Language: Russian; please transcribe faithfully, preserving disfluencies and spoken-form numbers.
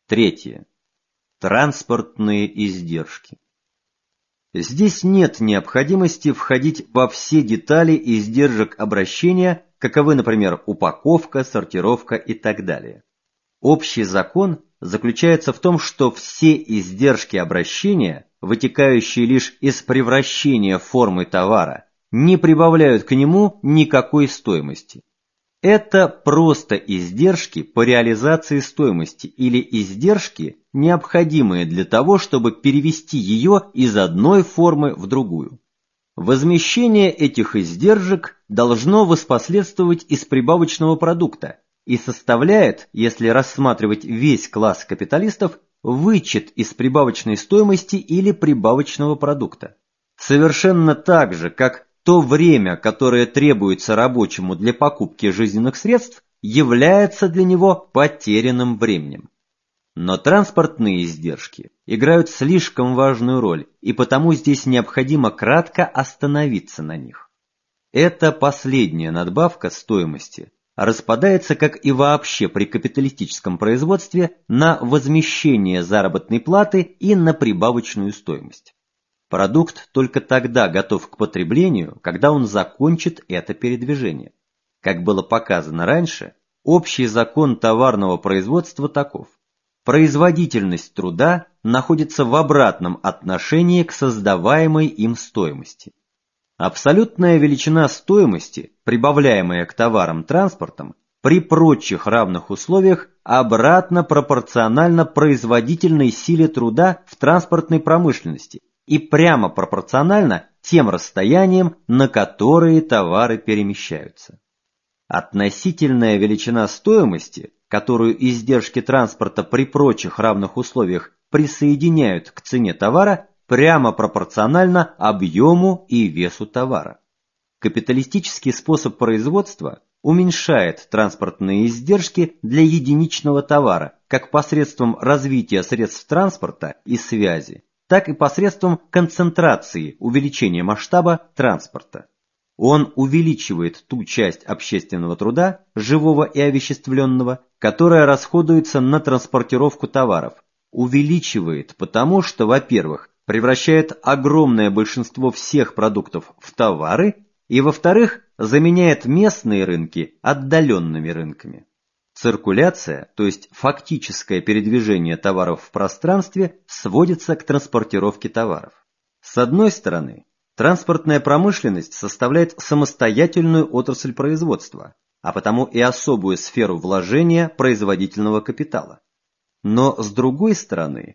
Третье. Транспортные издержки. Здесь нет необходимости входить во все детали издержек обращения, каковы, например, упаковка, сортировка и так далее. Общий закон заключается в том, что все издержки обращения, вытекающие лишь из превращения формы товара, не прибавляют к нему никакой стоимости. Это просто издержки по реализации стоимости или издержки, необходимые для того, чтобы перевести ее из одной формы в другую. Возмещение этих издержек должно воспоследствовать из прибавочного продукта и составляет, если рассматривать весь класс капиталистов, вычет из прибавочной стоимости или прибавочного продукта. Совершенно так же, как то время, которое требуется рабочему для покупки жизненных средств, является для него потерянным временем. Но транспортные издержки играют слишком важную роль, и потому здесь необходимо кратко остановиться на них. Эта последняя надбавка стоимости распадается, как и вообще при капиталистическом производстве, на возмещение заработной платы и на прибавочную стоимость. Продукт только тогда готов к потреблению, когда он закончит это передвижение. Как было показано раньше, общий закон товарного производства таков. Производительность труда находится в обратном отношении к создаваемой им стоимости. Абсолютная величина стоимости, прибавляемая к товарам транспортом, при прочих равных условиях обратно пропорциональна производительной силе труда в транспортной промышленности и прямо пропорциональна тем расстояниям, на которые товары перемещаются. Относительная величина стоимости, которую издержки транспорта при прочих равных условиях присоединяют к цене товара, прямо пропорциональна объему и весу товара. Капиталистический способ производства уменьшает транспортные издержки для единичного товара, как посредством развития средств транспорта и связи, так и посредством концентрации, увеличения масштаба транспорта. Он увеличивает ту часть общественного труда, живого и овеществленного, которая расходуется на транспортировку товаров. Увеличивает потому, что, во-первых, превращает огромное большинство всех продуктов в товары, и, во-вторых, заменяет местные рынки отдаленными рынками. Циркуляция, то есть фактическое передвижение товаров в пространстве, сводится к транспортировке товаров. С одной стороны, транспортная промышленность составляет самостоятельную отрасль производства, а потому и особую сферу вложения производительного капитала. Но с другой стороны,